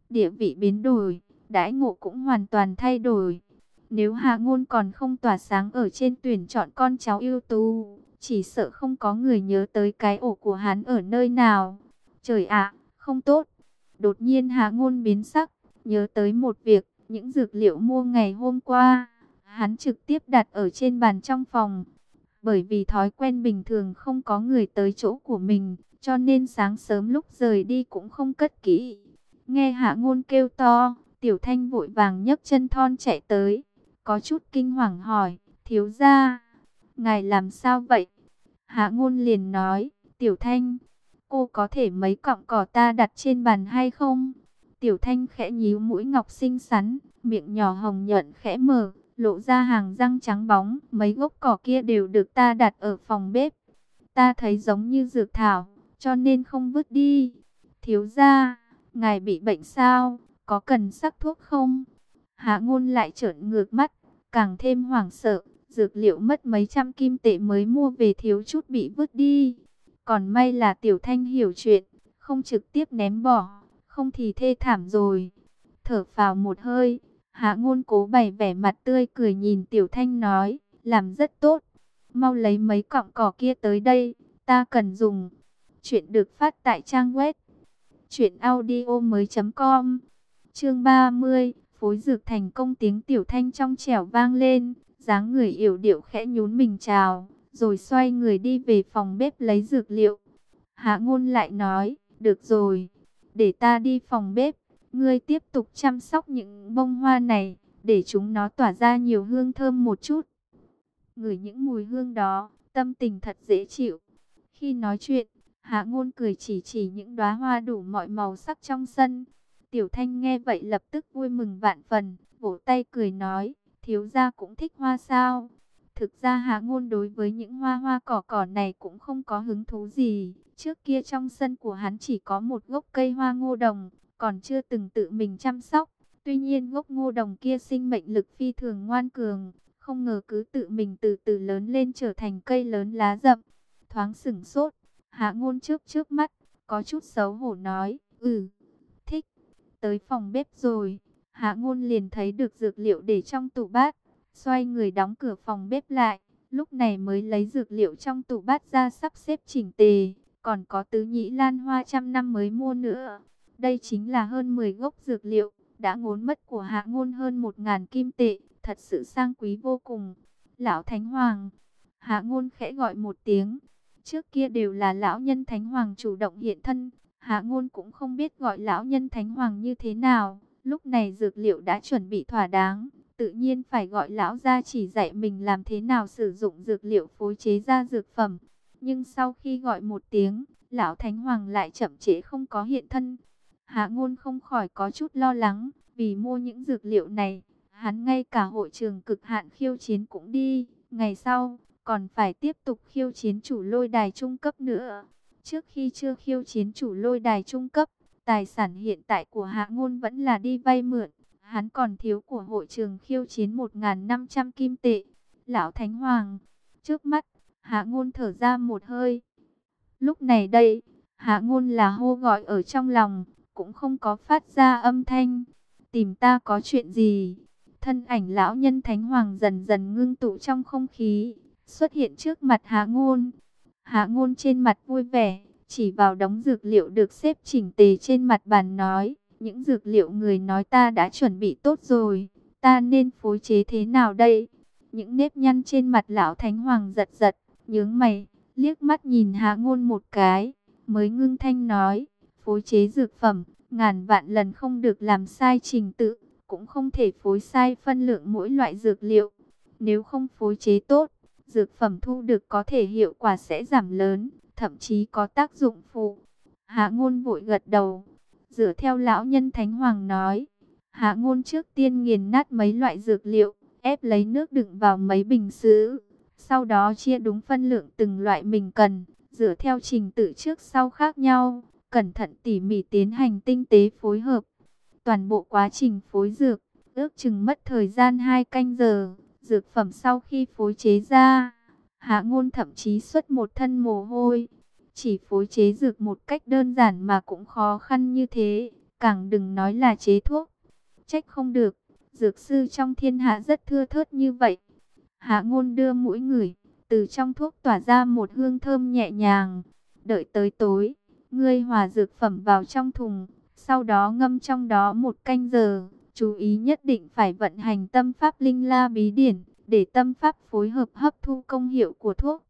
địa vị biến đổi, đãi ngộ cũng hoàn toàn thay đổi. Nếu Hạ Ngôn còn không tỏa sáng ở trên tuyển chọn con cháu ưu tú, chỉ sợ không có người nhớ tới cái ổ của hắn ở nơi nào. Trời ạ, không tốt. Đột nhiên Hạ Ngôn biến sắc, nhớ tới một việc, những dược liệu mua ngày hôm qua, hắn trực tiếp đặt ở trên bàn trong phòng. Bởi vì thói quen bình thường không có người tới chỗ của mình, cho nên sáng sớm lúc rời đi cũng không cất kỹ. Nghe Hạ Ngôn kêu to, Tiểu Thanh vội vàng nhấc chân thon chạy tới, có chút kinh hoàng hỏi, thiếu gia, ngài làm sao vậy? Hạ Ngôn liền nói, Tiểu Thanh, cô có thể mấy cọng cỏ ta đặt trên bàn hay không? Tiểu Thanh khẽ nhíu mũi ngọc xinh xắn, miệng nhỏ hồng nhuận khẽ mở, lộ ra hàng răng trắng bóng. Mấy gốc cỏ kia đều được ta đặt ở phòng bếp. Ta thấy giống như dược thảo, cho nên không vứt đi. Thiếu gia, ngài bị bệnh sao? Có cần sắc thuốc không? Hạ Ngôn lại trợn ngược mắt, càng thêm hoảng sợ. Dược liệu mất mấy trăm kim tệ mới mua về thiếu chút bị vứt đi. Còn may là Tiểu Thanh hiểu chuyện, không trực tiếp ném bỏ, không thì thê thảm rồi. Thở phào một hơi, Hạ Ngôn cố bày vẻ mặt tươi cười nhìn Tiểu Thanh nói, làm rất tốt. Mau lấy mấy cọng cỏ kia tới đây, ta cần dùng. Chuyện được phát tại trang web truyệnaudiomoi.com. Chương 30, phối dược thành công, tiếng Tiểu Thanh trong trẻo vang lên, dáng người yểu điệu khẽ nhún mình chào, rồi xoay người đi về phòng bếp lấy dược liệu. Hạ Ngôn lại nói, được rồi, để ta đi phòng bếp, ngươi tiếp tục chăm sóc những bông hoa này, để chúng nó tỏa ra nhiều hương thơm một chút. Ngửi những mùi hương đó, tâm tình thật dễ chịu. Khi nói chuyện, Hạ Ngôn cười chỉ chỉ những đóa hoa đủ mọi màu sắc trong sân. Tiểu Thanh nghe vậy lập tức vui mừng vạn phần, vỗ tay cười nói, thiếu gia cũng thích hoa sao? Thực ra Hạ Ngôn đối với những hoa hoa cỏ cỏ này cũng không có hứng thú gì. Trước kia trong sân của hắn chỉ có một gốc cây hoa ngô đồng, còn chưa từng tự mình chăm sóc. Tuy nhiên gốc ngô đồng kia sinh mệnh lực phi thường ngoan cường, không ngờ cứ tự mình từ từ lớn lên trở thành cây lớn lá rậm. Thoáng sửng sốt, Hạ Ngôn chớp chớp mắt, có chút xấu hổ nói, thích. Tới phòng bếp rồi, Hạ Ngôn liền thấy được dược liệu để trong tủ bát, xoay người đóng cửa phòng bếp lại, lúc này mới lấy dược liệu trong tủ bát ra sắp xếp chỉnh tề, còn có tứ nhĩ lan hoa trăm năm mới mua nữa. Đây chính là hơn 10 gốc dược liệu, đã ngốn mất của Hạ Ngôn hơn 1000 kim tệ, thật sự sang quý vô cùng. Lão Thánh Hoàng, Hạ Ngôn khẽ gọi một tiếng. Trước kia đều là lão nhân Thánh Hoàng chủ động hiện thân, Hạ Ngôn cũng không biết gọi lão nhân Thánh Hoàng như thế nào. Lúc này dược liệu đã chuẩn bị thỏa đáng, tự nhiên phải gọi lão ra chỉ dạy mình làm thế nào sử dụng dược liệu phối chế ra dược phẩm. Nhưng sau khi gọi một tiếng, lão Thánh Hoàng lại chậm trễ không có hiện thân. Hạ Ngôn không khỏi có chút lo lắng, vì mua những dược liệu này, hắn ngay cả hội trường cực hạn khiêu chiến cũng đi, ngày sau còn phải tiếp tục khiêu chiến chủ lôi đài trung cấp nữa. Trước khi chưa khiêu chiến chủ lôi đài trung cấp, tài sản hiện tại của Hạ Ngôn vẫn là đi vay mượn, hắn còn thiếu của hội trường khiêu chiến 1500 kim tệ. Lão Thánh Hoàng, trước mắt, Hạ Ngôn thở ra một hơi. Lúc này đây, Hạ Ngôn là hô gọi ở trong lòng, cũng không có phát ra âm thanh. Tìm ta có chuyện gì? Thân ảnh lão nhân Thánh Hoàng dần dần ngưng tụ trong không khí, xuất hiện trước mặt Hạ Ngôn. Hạ Ngôn trên mặt vui vẻ, chỉ vào đống dược liệu được xếp chỉnh tề trên mặt bàn nói, những dược liệu người nói ta đã chuẩn bị tốt rồi, ta nên phối chế thế nào đây? Những nếp nhăn trên mặt lão Thánh Hoàng giật giật, nhướng mày, liếc mắt nhìn Hạ Ngôn một cái, mới ngưng thanh nói, phối chế dược phẩm, ngàn vạn lần không được làm sai trình tự, cũng không thể phối sai phân lượng mỗi loại dược liệu. Nếu không phối chế tốt, dược phẩm thu được có thể hiệu quả sẽ giảm lớn, thậm chí có tác dụng phụ. Hạ Ngôn vội gật đầu, dựa theo lão nhân Thánh Hoàng nói. Hạ Ngôn trước tiên nghiền nát mấy loại dược liệu, ép lấy nước đựng vào mấy bình sứ, sau đó chia đúng phân lượng từng loại mình cần, dựa theo trình tự trước sau khác nhau, cẩn thận tỉ mỉ tiến hành tinh tế phối hợp. Toàn bộ quá trình phối dược, ước chừng mất thời gian 2 canh giờ. Dược phẩm sau khi phối chế ra, Hạ Ngôn thậm chí xuất một thân mồ hôi. Chỉ phối chế dược một cách đơn giản mà cũng khó khăn như thế, càng đừng nói là chế thuốc. Trách không được, dược sư trong thiên hạ rất thưa thớt như vậy. Hạ Ngôn đưa mũi ngửi, từ trong thuốc tỏa ra một hương thơm nhẹ nhàng. Đợi tới tối, ngươi hòa dược phẩm vào trong thùng, sau đó ngâm trong đó 1 canh giờ. Chú ý nhất định phải vận hành tâm pháp linh la bí điển, để tâm pháp phối hợp hấp thu công hiệu của thuốc.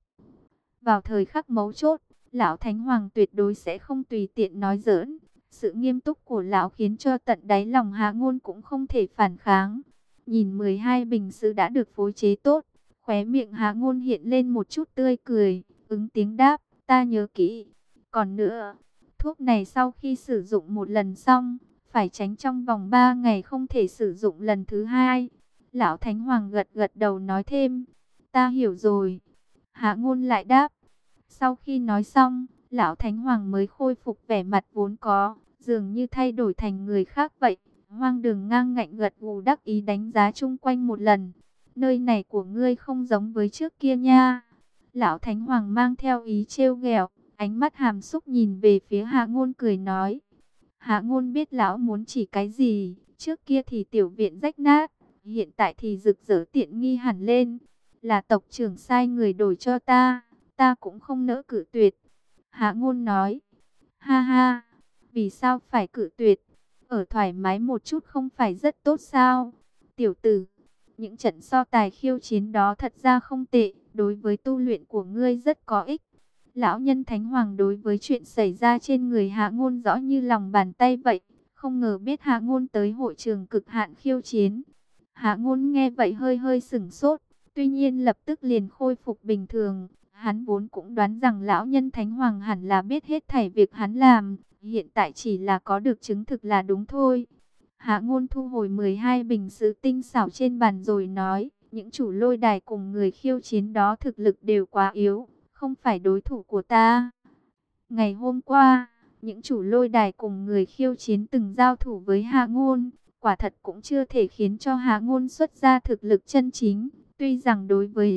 Vào thời khắc mấu chốt, lão Thánh Hoàng tuyệt đối sẽ không tùy tiện nói giỡn. Sự nghiêm túc của lão khiến cho tận đáy lòng Hạ Ngôn cũng không thể phản kháng. Nhìn 12 bình sứ đã được phối chế tốt, khóe miệng Hạ Ngôn hiện lên một chút tươi cười, ứng tiếng đáp, ta nhớ kỹ. Còn nữa, thuốc này sau khi sử dụng một lần xong, phải tránh trong vòng 3 ngày không thể sử dụng lần thứ hai. Lão Thánh Hoàng gật gật đầu nói thêm, ta hiểu rồi. Hạ Ngôn lại đáp. Sau khi nói xong, Lão Thánh Hoàng mới khôi phục vẻ mặt vốn có, dường như thay đổi thành người khác vậy. Hoang Đường ngang ngạnh gật gù đắc ý đánh giá chung quanh một lần. Nơi này của ngươi không giống với trước kia nha. Lão Thánh Hoàng mang theo ý trêu ghẹo, ánh mắt hàm xúc nhìn về phía Hạ Ngôn cười nói. Hạ Ngôn biết lão muốn chỉ cái gì, trước kia thì tiểu viện rách nát, hiện tại thì rực rỡ tiện nghi hẳn lên. Là tộc trưởng sai người đổi cho ta cũng không nỡ cự tuyệt. Hạ Ngôn nói, ha ha, vì sao phải cự tuyệt? Ở thoải mái một chút không phải rất tốt sao? Tiểu tử, những trận so tài khiêu chiến đó thật ra không tệ, đối với tu luyện của ngươi rất có ích. Lão nhân Thánh Hoàng đối với chuyện xảy ra trên người Hạ Ngôn rõ như lòng bàn tay vậy, không ngờ biết Hạ Ngôn tới hội trường cực hạn khiêu chiến. Hạ Ngôn nghe vậy hơi hơi sửng sốt, tuy nhiên lập tức liền khôi phục bình thường. Hắn vốn cũng đoán rằng lão nhân Thánh Hoàng hẳn là biết hết thảy việc hắn làm, hiện tại chỉ là có được chứng thực là đúng thôi. Hạ Ngôn thu hồi 12 bình sứ tinh xảo trên bàn rồi nói, những chủ lôi đài cùng người khiêu chiến đó thực lực đều quá yếu, không phải đối thủ của ta. Ngày hôm qua, những chủ lôi đài cùng người khiêu chiến từng giao thủ với Hạ Ngôn, quả thật cũng chưa thể khiến cho Hạ Ngôn xuất ra thực lực chân chính. Tuy rằng đối với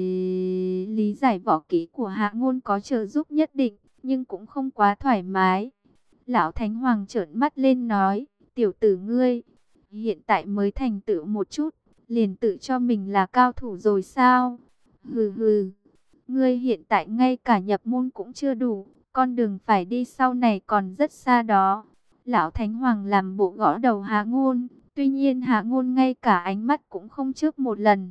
lý giải võ kỹ của Hạ Ngôn có trợ giúp nhất định, nhưng cũng không quá thoải mái. Lão Thánh Hoàng trợn mắt lên nói, tiểu tử ngươi, hiện tại mới thành tựu một chút, liền tự cho mình là cao thủ rồi sao? Hừ hừ, ngươi hiện tại ngay cả nhập môn cũng chưa đủ, con đường phải đi sau này còn rất xa đó. Lão Thánh Hoàng làm bộ gõ đầu Hạ Ngôn, tuy nhiên Hạ Ngôn ngay cả ánh mắt cũng không chớp một lần.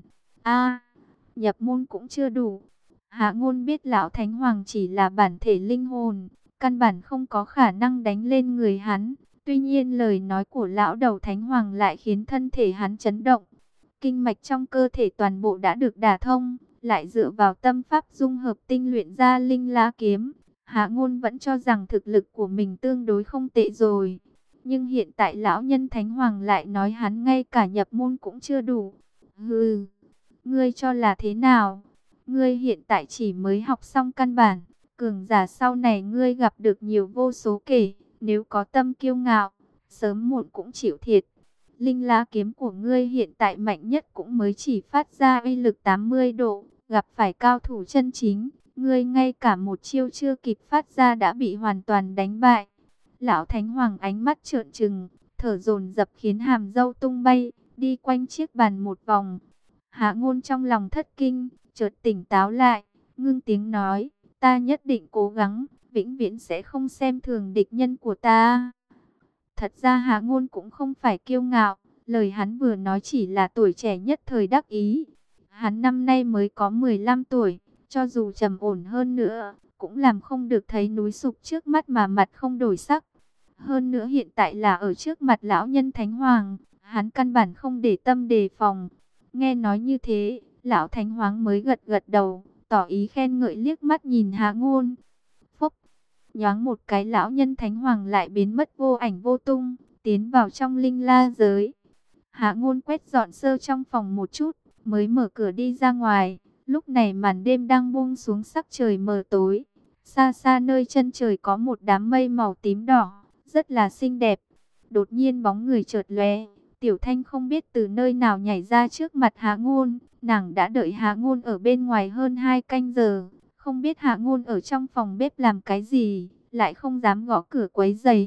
Nhập môn cũng chưa đủ. Hạ Ngôn biết Lão Thánh Hoàng chỉ là bản thể linh hồn, căn bản không có khả năng đánh lên người hắn. Tuy nhiên lời nói của lão đầu Thánh Hoàng lại khiến thân thể hắn chấn động. Kinh mạch trong cơ thể toàn bộ đã được đả thông, lại dựa vào tâm pháp dung hợp tinh luyện ra linh lá kiếm. Hạ Ngôn vẫn cho rằng thực lực của mình tương đối không tệ rồi. Nhưng hiện tại lão nhân Thánh Hoàng lại nói hắn ngay cả nhập môn cũng chưa đủ. Hừ, ngươi cho là thế nào? Ngươi hiện tại chỉ mới học xong căn bản, cường giả sau này ngươi gặp được nhiều vô số kể, nếu có tâm kiêu ngạo, sớm muộn cũng chịu thiệt. Linh lá kiếm của ngươi hiện tại mạnh nhất cũng mới chỉ phát ra uy lực 80 độ, gặp phải cao thủ chân chính, ngươi ngay cả một chiêu chưa kịp phát ra đã bị hoàn toàn đánh bại. Lão Thánh Hoàng ánh mắt trợn trừng, thở dồn dập khiến hàm râu tung bay, đi quanh chiếc bàn một vòng. Hạ Ngôn trong lòng thất kinh, chợt tỉnh táo lại, ngưng tiếng nói, ta nhất định cố gắng, vĩnh viễn sẽ không xem thường địch nhân của ta. Thật ra Hạ Ngôn cũng không phải kiêu ngạo, lời hắn vừa nói chỉ là tuổi trẻ nhất thời đắc ý. Hắn năm nay mới có 15 tuổi, cho dù trầm ổn hơn nữa, cũng làm không được thấy núi sụp trước mắt mà mặt không đổi sắc. Hơn nữa hiện tại là ở trước mặt lão nhân Thánh Hoàng, hắn căn bản không để tâm đề phòng. Nghe nói như thế, lão Thánh Hoàng mới gật gật đầu, tỏ ý khen ngợi liếc mắt nhìn Hạ Ngôn. Phốc, nhoáng một cái lão nhân Thánh Hoàng lại biến mất vô ảnh vô tung, tiến vào trong linh la giới. Hạ Ngôn quét dọn sơ trong phòng một chút, mới mở cửa đi ra ngoài. Lúc này màn đêm đang buông xuống, sắc trời mờ tối. Xa xa nơi chân trời có một đám mây màu tím đỏ, rất là xinh đẹp. Đột nhiên bóng người chợt lóe, Tiểu Thanh không biết từ nơi nào nhảy ra trước mặt Hạ Ngôn. Nàng đã đợi Hạ Ngôn ở bên ngoài hơn 2 canh giờ, không biết Hạ Ngôn ở trong phòng bếp làm cái gì, lại không dám gõ cửa quấy rầy.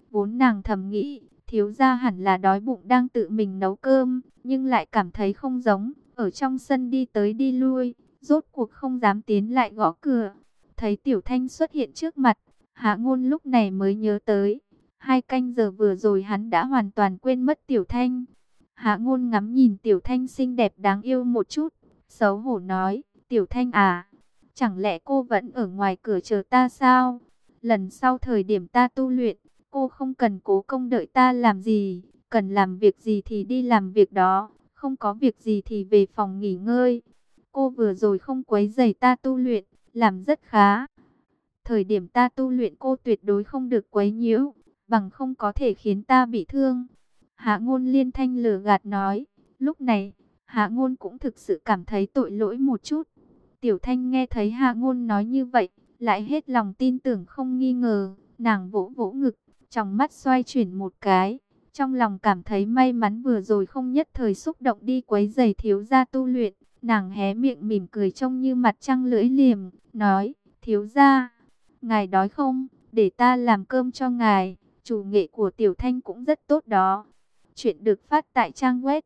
Vốn nàng thầm nghĩ, thiếu gia hẳn là đói bụng đang tự mình nấu cơm, nhưng lại cảm thấy không giống, ở trong sân đi tới đi lui, rốt cuộc không dám tiến lại gõ cửa. Thấy Tiểu Thanh xuất hiện trước mặt, Hạ Ngôn lúc này mới nhớ tới, 2 canh giờ vừa rồi hắn đã hoàn toàn quên mất Tiểu Thanh. Hạ Ngôn ngắm nhìn Tiểu Thanh xinh đẹp đáng yêu một chút, xấu hổ nói, Tiểu Thanh à, chẳng lẽ cô vẫn ở ngoài cửa chờ ta sao? Lần sau thời điểm ta tu luyện, cô không cần cố công đợi ta làm gì, cần làm việc gì thì đi làm việc đó, không có việc gì thì về phòng nghỉ ngơi. Cô vừa rồi không quấy rầy ta tu luyện, làm rất khá. Thời điểm ta tu luyện cô tuyệt đối không được quấy nhiễu, bằng không có thể khiến ta bị thương. Hạ Ngôn liên thanh lừa gạt nói. Lúc này, Hạ Ngôn cũng thực sự cảm thấy tội lỗi một chút. Tiểu Thanh nghe thấy Hạ Ngôn nói như vậy, lại hết lòng tin tưởng không nghi ngờ. Nàng vỗ vỗ ngực, trong mắt xoay chuyển một cái. Trong lòng cảm thấy may mắn vừa rồi không nhất thời xúc động đi quấy rầy thiếu gia tu luyện. Nàng hé miệng mỉm cười trông như mặt trăng lưỡi liềm, nói, thiếu gia, ngài đói không? Để ta làm cơm cho ngài. Chủ nghệ của Tiểu Thanh cũng rất tốt đó. Chuyện được phát tại trang web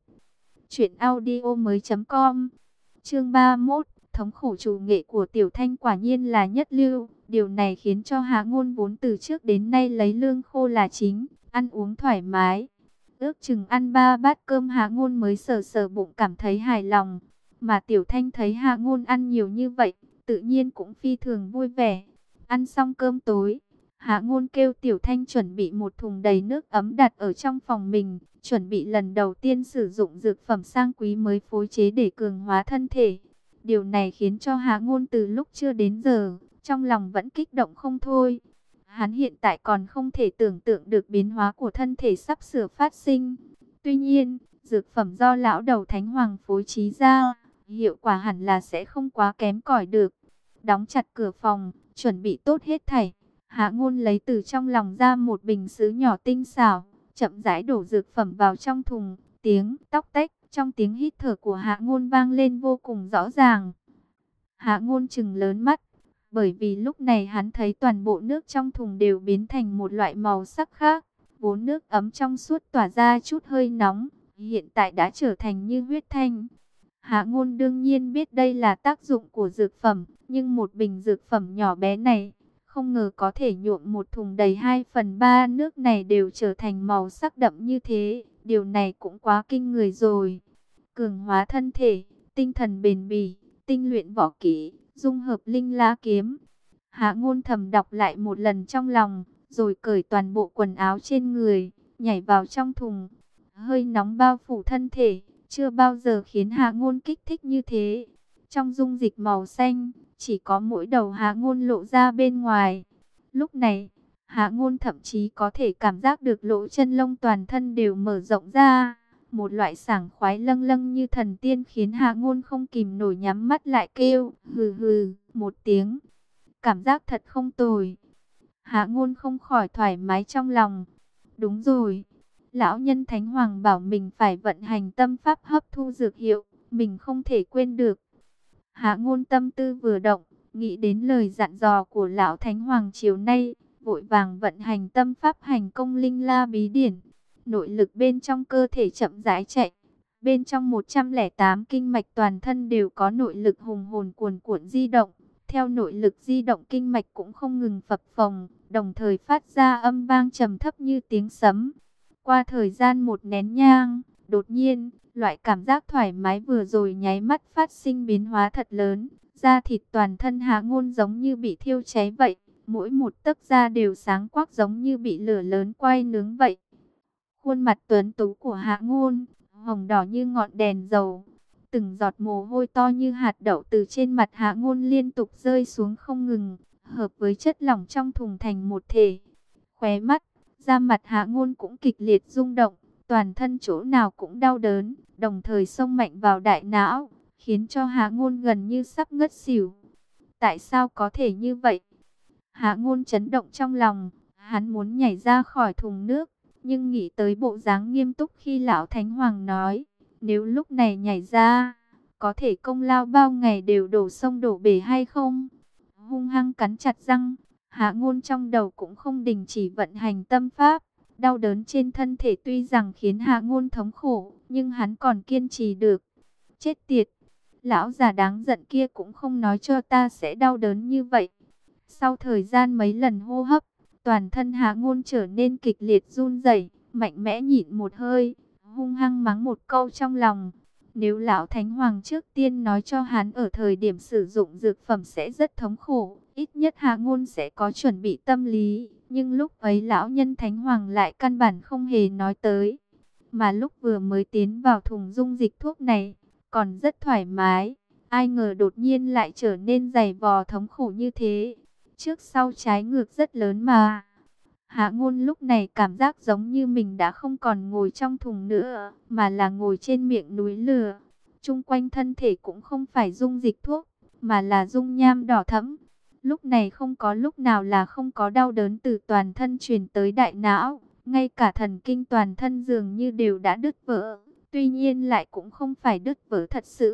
truyệnaudiomoi.com. Chương 31, thống khổ chủ nghệ của Tiểu Thanh quả nhiên là nhất lưu. Điều này khiến cho Hạ Ngôn vốn từ trước đến nay lấy lương khô là chính, ăn uống thoải mái. Ước chừng ăn 3 bát cơm Hạ Ngôn mới sờ sờ bụng cảm thấy hài lòng. Mà Tiểu Thanh thấy Hạ Ngôn ăn nhiều như vậy, tự nhiên cũng phi thường vui vẻ. Ăn xong cơm tối, Hạ Ngôn kêu Tiểu Thanh chuẩn bị một thùng đầy nước ấm đặt ở trong phòng mình, chuẩn bị lần đầu tiên sử dụng dược phẩm sang quý mới phối chế để cường hóa thân thể. Điều này khiến cho Hạ Ngôn từ lúc chưa đến giờ, trong lòng vẫn kích động không thôi. Hắn hiện tại còn không thể tưởng tượng được biến hóa của thân thể sắp sửa phát sinh. Tuy nhiên, dược phẩm do lão đầu Thánh Hoàng phối trí ra, hiệu quả hẳn là sẽ không quá kém cỏi được. Đóng chặt cửa phòng, chuẩn bị tốt hết thảy. Hạ Ngôn lấy từ trong lòng ra một bình sứ nhỏ tinh xảo, chậm rãi đổ dược phẩm vào trong thùng, tiếng tóc tách trong tiếng hít thở của Hạ Ngôn vang lên vô cùng rõ ràng. Hạ Ngôn trừng lớn mắt, bởi vì lúc này hắn thấy toàn bộ nước trong thùng đều biến thành một loại màu sắc khác, vốn nước ấm trong suốt tỏa ra chút hơi nóng, hiện tại đã trở thành như huyết thanh. Hạ Ngôn đương nhiên biết đây là tác dụng của dược phẩm, nhưng một bình dược phẩm nhỏ bé này, không ngờ có thể nhuộm một thùng đầy 2/3 nước này đều trở thành màu sắc đậm như thế. Điều này cũng quá kinh người rồi. Cường hóa thân thể, tinh thần bền bỉ, tinh luyện võ kỹ, dung hợp linh lá kiếm. Hạ Ngôn thầm đọc lại một lần trong lòng, rồi cởi toàn bộ quần áo trên người, nhảy vào trong thùng. Hơi nóng bao phủ thân thể, chưa bao giờ khiến Hạ Ngôn kích thích như thế. Trong dung dịch màu xanh, chỉ có mỗi đầu Hạ Ngôn lộ ra bên ngoài. Lúc này, Hạ Ngôn thậm chí có thể cảm giác được lỗ chân lông toàn thân đều mở rộng ra. Một loại sảng khoái lâng lâng như thần tiên khiến Hạ Ngôn không kìm nổi nhắm mắt lại kêu, hừ hừ, một tiếng. Cảm giác thật không tồi. Hạ Ngôn không khỏi thoải mái trong lòng. Đúng rồi, lão nhân Thánh Hoàng bảo mình phải vận hành tâm pháp hấp thu dược hiệu, mình không thể quên được. Hạ Ngôn tâm tư vừa động, nghĩ đến lời dặn dò của lão Thánh Hoàng chiều nay, vội vàng vận hành tâm pháp hành công linh la bí điển. Nội lực bên trong cơ thể chậm rãi chạy. Bên trong 108 kinh mạch toàn thân đều có nội lực hùng hồn cuồn cuộn di động. Theo nội lực di động kinh mạch cũng không ngừng phập phồng, đồng thời phát ra âm vang trầm thấp như tiếng sấm. Qua thời gian một nén nhang, đột nhiên, loại cảm giác thoải mái vừa rồi nháy mắt phát sinh biến hóa thật lớn. Da thịt toàn thân Hạ Ngôn giống như bị thiêu cháy vậy, mỗi một tấc da đều sáng quắc giống như bị lửa lớn quay nướng vậy. Khuôn mặt tuấn tú của Hạ Ngôn, hồng đỏ như ngọn đèn dầu. Từng giọt mồ hôi to như hạt đậu từ trên mặt Hạ Ngôn liên tục rơi xuống không ngừng, hợp với chất lỏng trong thùng thành một thể. Khóe mắt, da mặt Hạ Ngôn cũng kịch liệt rung động, toàn thân chỗ nào cũng đau đớn, đồng thời xông mạnh vào đại não, khiến cho Hạ Ngôn gần như sắp ngất xỉu. Tại sao có thể như vậy? Hạ Ngôn chấn động trong lòng, hắn muốn nhảy ra khỏi thùng nước, nhưng nghĩ tới bộ dáng nghiêm túc khi lão Thánh Hoàng nói, nếu lúc này nhảy ra, có thể công lao bao ngày đều đổ sông đổ bể hay không? Hung hăng cắn chặt răng, Hạ Ngôn trong đầu cũng không đình chỉ vận hành tâm pháp, Đau đớn trên thân thể tuy rằng khiến Hạ Ngôn thống khổ, nhưng hắn còn kiên trì được. Chết tiệt, lão già đáng giận kia cũng không nói cho ta sẽ đau đớn như vậy. Sau thời gian mấy lần hô hấp, toàn thân Hạ Ngôn trở nên kịch liệt run rẩy, mạnh mẽ nhịn một hơi, hung hăng mắng một câu trong lòng. Nếu lão Thánh Hoàng trước tiên nói cho hắn ở thời điểm sử dụng dược phẩm sẽ rất thống khổ, ít nhất Hạ Ngôn sẽ có chuẩn bị tâm lý. Nhưng lúc ấy lão nhân Thánh Hoàng lại căn bản không hề nói tới. Mà lúc vừa mới tiến vào thùng dung dịch thuốc này, còn rất thoải mái. Ai ngờ đột nhiên lại trở nên dày vò thống khổ như thế. Trước sau trái ngược rất lớn mà. Hạ Ngôn lúc này cảm giác giống như mình đã không còn ngồi trong thùng nữa, mà là ngồi trên miệng núi lửa. Chung quanh thân thể cũng không phải dung dịch thuốc, mà là dung nham đỏ thẫm. Lúc này không có lúc nào là không có đau đớn từ toàn thân truyền tới đại não, ngay cả thần kinh toàn thân dường như đều đã đứt vỡ. Tuy nhiên lại cũng không phải đứt vỡ thật sự.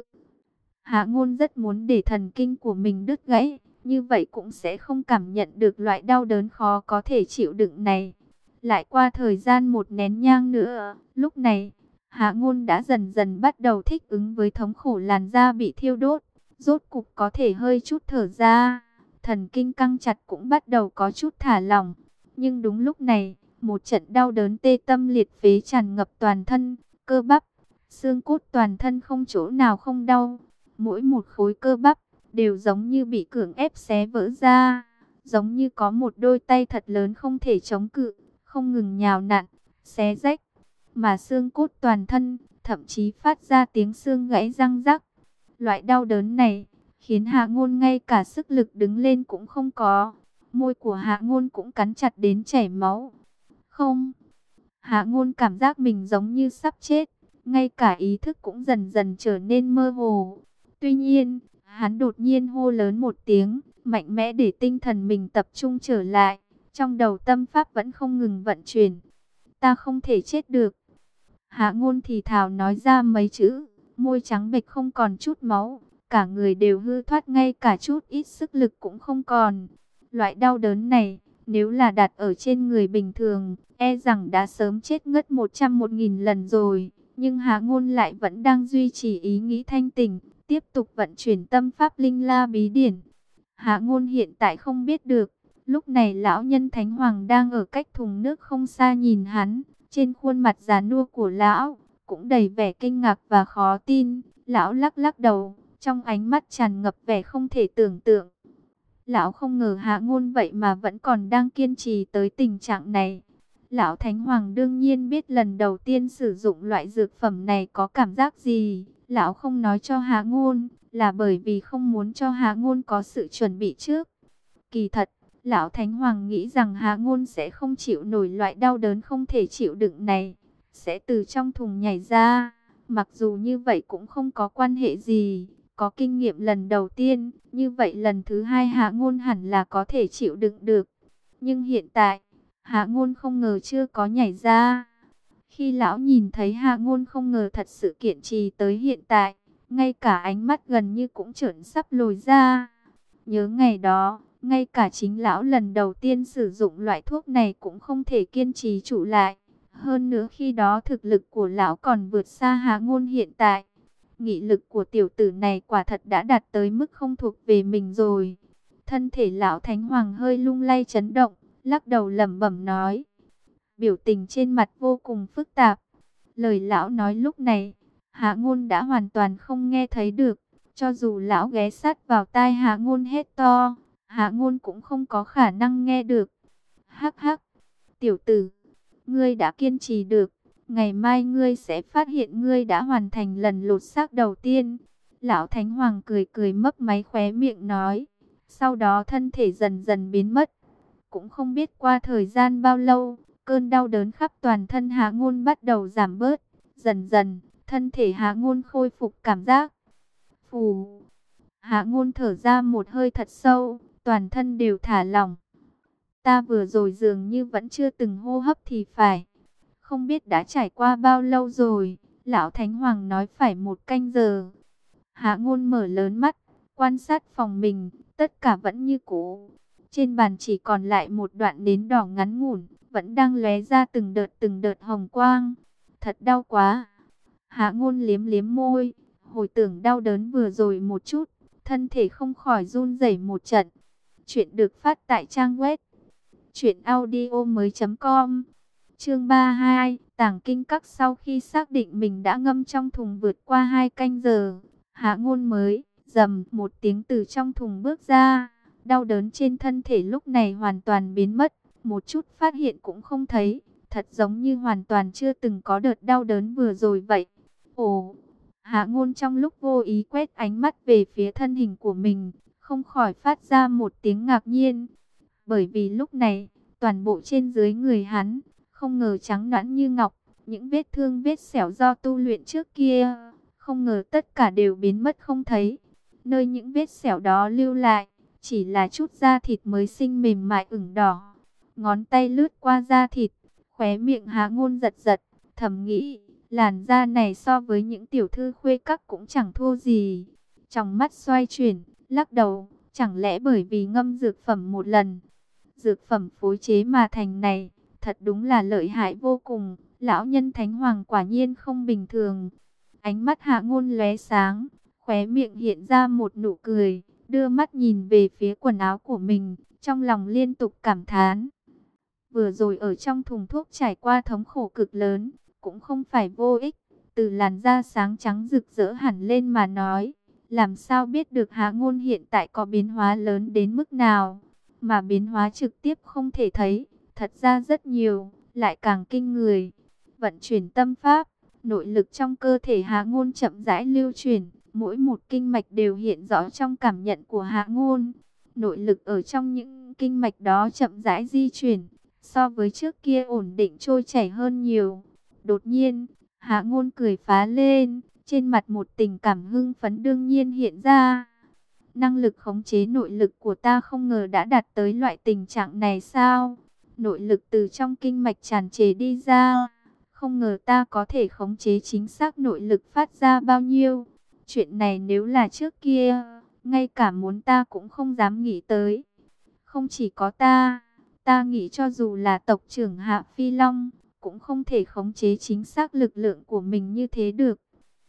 Hạ Ngôn rất muốn để thần kinh của mình đứt gãy, như vậy cũng sẽ không cảm nhận được loại đau đớn khó có thể chịu đựng này. Lại qua thời gian một nén nhang nữa, lúc này, Hạ Ngôn đã dần dần bắt đầu thích ứng với thống khổ làn da bị thiêu đốt. Rốt cục có thể hơi chút thở ra, thần kinh căng chặt cũng bắt đầu có chút thả lỏng. Nhưng đúng lúc này, một trận đau đớn tê tâm liệt phế tràn ngập toàn thân, cơ bắp, xương cốt toàn thân không chỗ nào không đau. Mỗi một khối cơ bắp đều giống như bị cưỡng ép xé vỡ ra, giống như có một đôi tay thật lớn không thể chống cự, không ngừng nhào nặn, xé rách, mà xương cốt toàn thân thậm chí phát ra tiếng xương gãy răng rắc. Loại đau đớn này khiến Hạ Ngôn ngay cả sức lực đứng lên cũng không có, môi của Hạ Ngôn cũng cắn chặt đến chảy máu. Không, Hạ Ngôn cảm giác mình giống như sắp chết, ngay cả ý thức cũng dần dần trở nên mơ hồ. Tuy nhiên, hắn đột nhiên hô lớn một tiếng, mạnh mẽ để tinh thần mình tập trung trở lại. Trong đầu tâm pháp vẫn không ngừng vận chuyển. Ta không thể chết được. Hạ Ngôn thì thào nói ra mấy chữ, môi trắng bệch không còn chút máu. Cả người đều hư thoát, ngay cả chút ít sức lực cũng không còn. Loại đau đớn này, nếu là đặt ở trên người bình thường, e rằng đã sớm chết ngất 100.000 lần rồi. Nhưng Hạ Ngôn lại vẫn đang duy trì ý nghĩ thanh tỉnh, tiếp tục vận chuyển tâm pháp linh la bí điển. Hạ Ngôn hiện tại không biết được, lúc này lão nhân Thánh Hoàng đang ở cách thùng nước không xa nhìn hắn, trên khuôn mặt già nua của lão cũng đầy vẻ kinh ngạc và khó tin. Lão lắc lắc đầu, trong ánh mắt tràn ngập vẻ không thể tưởng tượng. Lão không ngờ Hạ Ngôn vậy mà vẫn còn đang kiên trì tới tình trạng này. Lão Thánh Hoàng đương nhiên biết lần đầu tiên sử dụng loại dược phẩm này có cảm giác gì. Lão không nói cho Hạ Ngôn là bởi vì không muốn cho Hạ Ngôn có sự chuẩn bị trước. Kỳ thật, Lão Thánh Hoàng nghĩ rằng Hạ Ngôn sẽ không chịu nổi loại đau đớn không thể chịu đựng này, sẽ từ trong thùng nhảy ra. Mặc dù như vậy cũng không có quan hệ gì, có kinh nghiệm lần đầu tiên, như vậy lần thứ hai Hạ Ngôn hẳn là có thể chịu đựng được. Nhưng hiện tại, Hạ Ngôn không ngờ chưa có nhảy ra. Khi lão nhìn thấy Hạ Ngôn không ngờ thật sự kiên trì tới hiện tại, ngay cả ánh mắt gần như cũng trợn sắp lồi ra. Nhớ ngày đó, ngay cả chính lão lần đầu tiên sử dụng loại thuốc này cũng không thể kiên trì trụ lại. Hơn nữa khi đó thực lực của lão còn vượt xa Hạ Ngôn hiện tại. Nghị lực của tiểu tử này quả thật đã đạt tới mức không thuộc về mình rồi. Thân thể lão Thánh Hoàng hơi lung lay chấn động, lắc đầu lẩm bẩm nói. Biểu tình trên mặt vô cùng phức tạp. Lời lão nói lúc này, Hạ Ngôn đã hoàn toàn không nghe thấy được. Cho dù lão ghé sát vào tai Hạ Ngôn hét to, Hạ Ngôn cũng không có khả năng nghe được. Hắc hắc, tiểu tử, ngươi đã kiên trì được. Ngày mai ngươi sẽ phát hiện ngươi đã hoàn thành lần lột xác đầu tiên. Lão Thánh Hoàng cười cười mấp máy khóe miệng nói. Sau đó thân thể dần dần biến mất. Cũng không biết qua thời gian bao lâu, cơn đau đớn khắp toàn thân Hạ Ngôn bắt đầu giảm bớt. Dần dần, thân thể Hạ Ngôn khôi phục cảm giác. Phù. Hạ Ngôn thở ra một hơi thật sâu, toàn thân đều thả lỏng. Ta vừa rồi dường như vẫn chưa từng hô hấp thì phải. Không biết đã trải qua bao lâu rồi, Lão Thánh Hoàng nói phải 1 canh giờ. Hạ Ngôn mở lớn mắt, quan sát phòng mình, tất cả vẫn như cũ. Trên bàn chỉ còn lại một đoạn nến đỏ ngắn ngủn, vẫn đang lóe ra từng đợt hồng quang. Thật đau quá. Hạ Ngôn liếm liếm môi, hồi tưởng đau đớn vừa rồi một chút, thân thể không khỏi run rẩy một trận. Chuyện được phát tại trang web truyệnaudiomoi.com. Chương 32, Tàng Kinh Các. Sau khi xác định mình đã ngâm trong thùng vượt qua 2 canh giờ, Hạ Ngôn mới rầm một tiếng từ trong thùng bước ra. Đau đớn trên thân thể lúc này hoàn toàn biến mất, một chút phát hiện cũng không thấy, thật giống như hoàn toàn chưa từng có đợt đau đớn vừa rồi vậy. Ồ, Hạ Ngôn trong lúc vô ý quét ánh mắt về phía thân hình của mình, không khỏi phát ra một tiếng ngạc nhiên. Bởi vì lúc này, toàn bộ trên dưới người hắn, không ngờ trắng nõn như ngọc, những vết thương vết sẹo do tu luyện trước kia, không ngờ tất cả đều biến mất không thấy. Nơi những vết sẹo đó lưu lại, chỉ là chút da thịt mới sinh mềm mại ửng đỏ. Ngón tay lướt qua da thịt, khóe miệng Hạ Ngôn giật giật, thầm nghĩ, làn da này so với những tiểu thư khuê các cũng chẳng thua gì. Trong mắt xoay chuyển, lắc đầu, chẳng lẽ bởi vì ngâm dược phẩm một lần, dược phẩm phối chế mà thành này, thật đúng là lợi hại vô cùng. Lão nhân Thánh Hoàng quả nhiên không bình thường. Ánh mắt Hạ Ngôn lóe sáng, khóe miệng hiện ra một nụ cười, đưa mắt nhìn về phía quần áo của mình, trong lòng liên tục cảm thán. Vừa rồi ở trong thùng thuốc trải qua thống khổ cực lớn, cũng không phải vô ích. Từ làn da sáng trắng rực rỡ hẳn lên mà nói, làm sao biết được Hạ Ngôn hiện tại có biến hóa lớn đến mức nào, mà biến hóa trực tiếp không thể thấy, thật ra rất nhiều, lại càng kinh người. Vận chuyển tâm pháp, nội lực trong cơ thể Hạ Ngôn chậm rãi lưu chuyển, mỗi một kinh mạch đều hiện rõ trong cảm nhận của Hạ Ngôn. Nội lực ở trong những kinh mạch đó chậm rãi di chuyển, so với trước kia ổn định trôi chảy hơn nhiều. Đột nhiên, Hạ Ngôn cười phá lên, trên mặt một tình cảm hưng phấn đương nhiên hiện ra. Năng lực khống chế nội lực của ta không ngờ đã đạt tới loại tình trạng này sao? Nội lực từ trong kinh mạch tràn trề đi ra, không ngờ ta có thể khống chế chính xác nội lực phát ra bao nhiêu. Chuyện này nếu là trước kia, ngay cả muốn ta cũng không dám nghĩ tới. Không chỉ có ta nghĩ cho dù là tộc trưởng Hạ Phi Long, cũng không thể khống chế chính xác lực lượng của mình như thế được.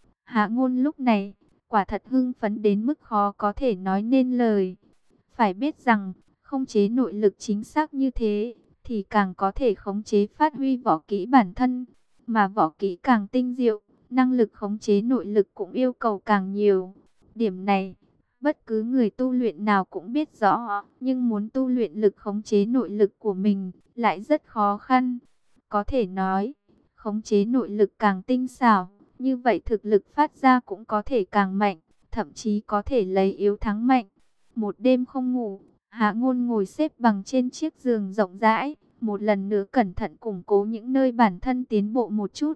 Hạ Ngôn lúc này, quả thật hưng phấn đến mức khó có thể nói nên lời. Phải biết rằng, khống chế nội lực chính xác như thế, thì càng có thể khống chế phát huy võ kỹ bản thân. Mà võ kỹ càng tinh diệu, năng lực khống chế nội lực cũng yêu cầu càng nhiều. Điểm này, bất cứ người tu luyện nào cũng biết rõ, nhưng muốn tu luyện lực khống chế nội lực của mình lại rất khó khăn. Có thể nói, khống chế nội lực càng tinh xảo, như vậy thực lực phát ra cũng có thể càng mạnh, thậm chí có thể lấy yếu thắng mạnh. Một đêm không ngủ, Hạ Ngôn ngồi xếp bằng trên chiếc giường rộng rãi, một lần nữa cẩn thận củng cố những nơi bản thân tiến bộ một chút.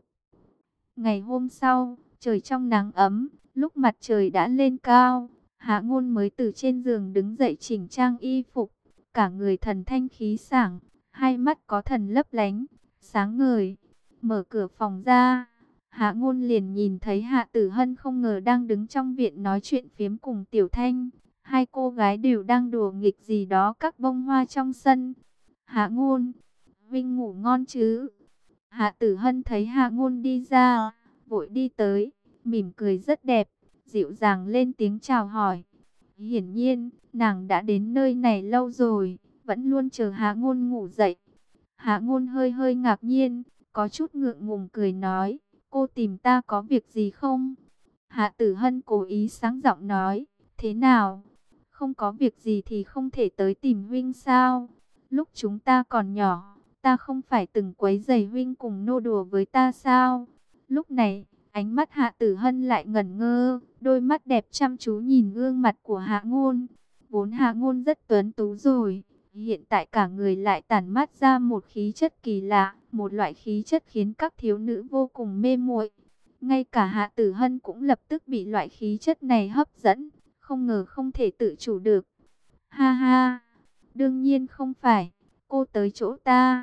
Ngày hôm sau, trời trong nắng ấm, lúc mặt trời đã lên cao, Hạ Ngôn mới từ trên giường đứng dậy chỉnh trang y phục, cả người thần thanh khí sảng, hai mắt có thần lấp lánh, sáng ngời. Mở cửa phòng ra, Hạ Ngôn liền nhìn thấy Hạ Tử Hân không ngờ đang đứng trong viện nói chuyện phiếm cùng Tiểu Thanh. Hai cô gái đều đang đùa nghịch gì đó các bông hoa trong sân. Hạ Ngôn, Vinh ngủ ngon chứ? Hạ Tử Hân thấy Hạ Ngôn đi ra, vội đi tới, mỉm cười rất đẹp, dịu dàng lên tiếng chào hỏi. Hiển nhiên, nàng đã đến nơi này lâu rồi, vẫn luôn chờ Hạ Ngôn ngủ dậy. Hạ Ngôn hơi hơi ngạc nhiên, có chút ngượng ngùng cười nói, cô tìm ta có việc gì không? Hạ Tử Hân cố ý sáng giọng nói, thế nào? Không có việc gì thì không thể tới tìm huynh sao? Lúc chúng ta còn nhỏ, ta không phải từng quấy rầy huynh cùng nô đùa với ta sao? Lúc này, ánh mắt Hạ Tử Hân lại ngẩn ngơ, đôi mắt đẹp chăm chú nhìn gương mặt của Hạ Ngôn. Vốn Hạ Ngôn rất tuấn tú rồi, hiện tại cả người lại tản mát ra một khí chất kỳ lạ, một loại khí chất khiến các thiếu nữ vô cùng mê muội. Ngay cả Hạ Tử Hân cũng lập tức bị loại khí chất này hấp dẫn, không ngờ không thể tự chủ được. Ha ha, đương nhiên không phải, cô tới chỗ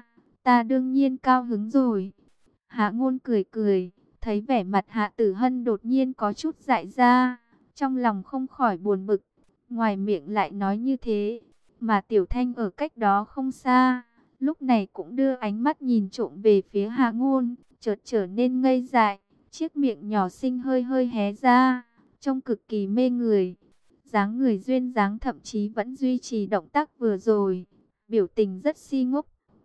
ta đương nhiên cao hứng rồi. Hạ Ngôn cười cười, thấy vẻ mặt Hạ Tử Hân đột nhiên có chút dại ra, trong lòng không khỏi buồn bực, ngoài miệng lại nói như thế, mà Tiểu Thanh ở cách đó không xa, lúc này cũng đưa ánh mắt nhìn trộm về phía Hạ Ngôn, chợt trở nên ngây dại, chiếc miệng nhỏ xinh hơi hơi hé ra, trông cực kỳ mê người. Dáng người duyên dáng thậm chí vẫn duy trì động tác vừa rồi, biểu tình rất si ngốc.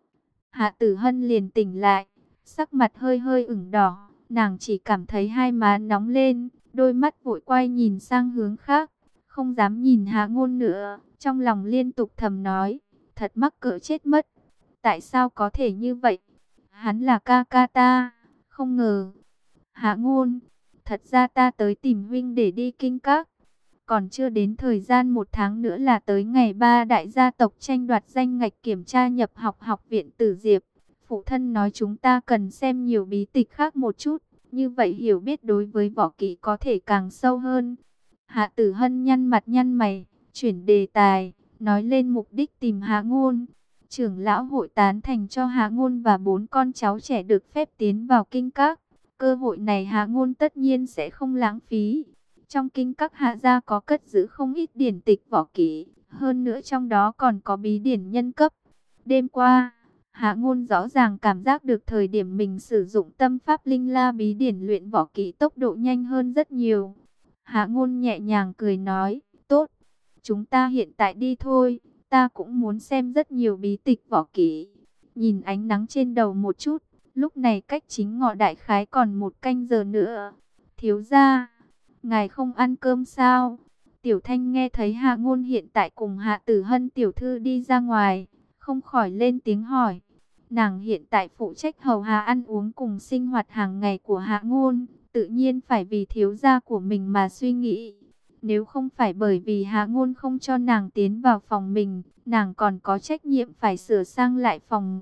Hạ Tử Hân liền tỉnh lại, sắc mặt hơi hơi ửng đỏ, nàng chỉ cảm thấy hai má nóng lên, đôi mắt vội quay nhìn sang hướng khác, không dám nhìn Hạ Ngôn nữa, trong lòng liên tục thầm nói, thật mắc cỡ chết mất. Tại sao có thể như vậy? Hắn là ca ca ta, không ngờ. Hạ Ngôn, thật ra ta tới tìm huynh để đi kinh các. Còn chưa đến thời gian 1 tháng nữa là tới ngày 3 đại gia tộc tranh đoạt danh ngạch kiểm tra nhập học học viện Tử Diệp. Phụ thân nói chúng ta cần xem nhiều bí tịch khác một chút, như vậy hiểu biết đối với võ kỹ có thể càng sâu hơn. Hạ Tử Hân nhăn mặt nhăn mày, chuyển đề tài, nói lên mục đích tìm Hạ Ngôn. Trưởng lão hội tán thành cho Hạ Ngôn và 4 con cháu trẻ được phép tiến vào kinh các. Cơ hội này Hạ Ngôn tất nhiên sẽ không lãng phí. Trong kinh các Hạ gia có cất giữ không ít điển tịch võ kỹ, hơn nữa trong đó còn có bí điển nhân cấp. Đêm qua, Hạ Ngôn rõ ràng cảm giác được thời điểm mình sử dụng tâm pháp linh la bí điển luyện võ kỹ tốc độ nhanh hơn rất nhiều. Hạ Ngôn nhẹ nhàng cười nói, tốt, chúng ta hiện tại đi thôi, ta cũng muốn xem rất nhiều bí tịch võ kỹ. Nhìn ánh nắng trên đầu một chút, lúc này cách chính ngọ đại khái còn 1 canh giờ nữa. Thiếu gia, ngài không ăn cơm sao? Tiểu Thanh nghe thấy Hạ Ngôn hiện tại cùng Hạ Tử Hân tiểu thư đi ra ngoài, không khỏi lên tiếng hỏi. Nàng hiện tại phụ trách hầu hạ ăn uống cùng sinh hoạt hàng ngày của Hạ Ngôn, tự nhiên phải vì thiếu gia của mình mà suy nghĩ. Nếu không phải bởi vì Hạ Ngôn không cho nàng tiến vào phòng mình, nàng còn có trách nhiệm phải sửa sang lại phòng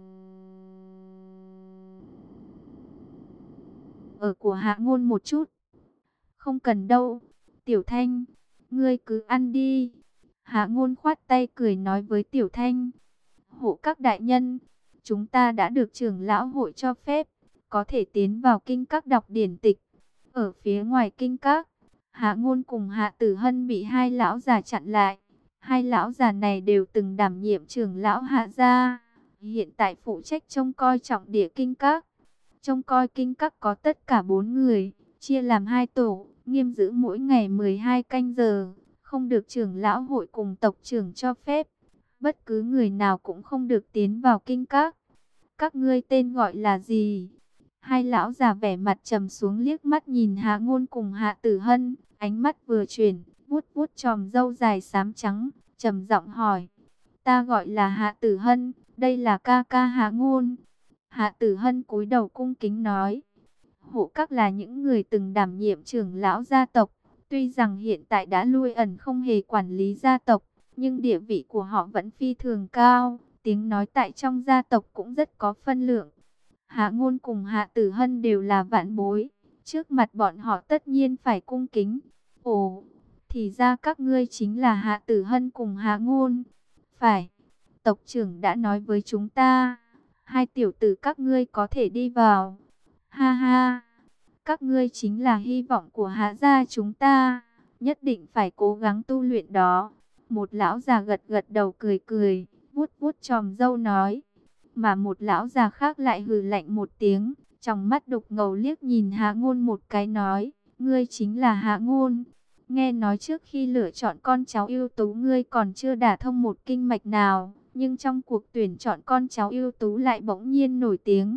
ở của Hạ Ngôn một chút. Không cần đâu, Tiểu Thanh, ngươi cứ ăn đi. Hạ Ngôn khoát tay cười nói với Tiểu Thanh. Hộ các đại nhân, chúng ta đã được trưởng lão hội cho phép, có thể tiến vào kinh các đọc điển tịch. Ở phía ngoài kinh các, Hạ Ngôn cùng Hạ Tử Hân bị 2 lão già chặn lại. 2 lão già này đều từng đảm nhiệm trưởng lão Hạ gia, hiện tại phụ trách trông coi trọng địa kinh các. Trông coi kinh các có tất cả 4 người, chia làm 2 tổ, nghiêm giữ mỗi ngày 12 canh giờ, không được trưởng lão hội cùng tộc trưởng cho phép. Bất cứ người nào cũng không được tiến vào kinh các. Các ngươi tên gọi là gì? 2 lão già vẻ mặt trầm xuống liếc mắt nhìn Hạ Ngôn cùng Hạ Tử Hân, ánh mắt vừa chuyển, vuốt vuốt chòm râu dài xám trắng, trầm giọng hỏi. Ta gọi là Hạ Tử Hân, đây là ca ca Hạ Ngôn. Hạ Tử Hân cúi đầu cung kính nói. Hộ các là những người từng đảm nhiệm trưởng lão gia tộc, tuy rằng hiện tại đã lui ẩn không hề quản lý gia tộc, nhưng địa vị của họ vẫn phi thường cao, tiếng nói tại trong gia tộc cũng rất có phân lượng. Hạ Ngôn cùng Hạ Tử Hân đều là vạn bối, trước mặt bọn họ tất nhiên phải cung kính. Ồ, thì ra các ngươi chính là Hạ Tử Hân cùng Hạ Ngôn. Phải, tộc trưởng đã nói với chúng ta, 2 tiểu tử các ngươi có thể đi vào. Ha ha, các ngươi chính là hy vọng của Hạ gia chúng ta, nhất định phải cố gắng tu luyện đó. Một lão già gật gật đầu cười cười, vuốt vuốt chòm râu nói. Mà một lão già khác lại hừ lạnh một tiếng, trong mắt đục ngầu liếc nhìn Hạ Ngôn một cái nói, ngươi chính là Hạ Ngôn. Nghe nói trước khi lựa chọn con cháu ưu tú ngươi còn chưa đả thông một kinh mạch nào, nhưng trong cuộc tuyển chọn con cháu ưu tú lại bỗng nhiên nổi tiếng.